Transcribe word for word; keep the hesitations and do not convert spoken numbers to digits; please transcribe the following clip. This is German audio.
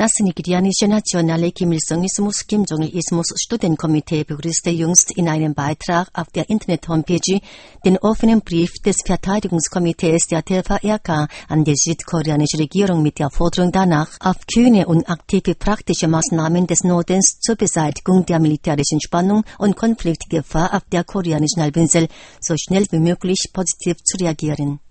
Das nigerianische nationale Kim-Il-sung-Ismus Kim-Jong-Il-Ismus-Studienkomitee begrüßte jüngst in einem Beitrag auf der Internet-Homepage den offenen Brief des Verteidigungskomitees der T V R K an die südkoreanische Regierung mit der Forderung danach, auf kühne und aktive praktische Maßnahmen des Nordens zur Beseitigung der militärischen Spannung und Konfliktgefahr auf der koreanischen Halbinsel so schnell wie möglich positiv zu reagieren.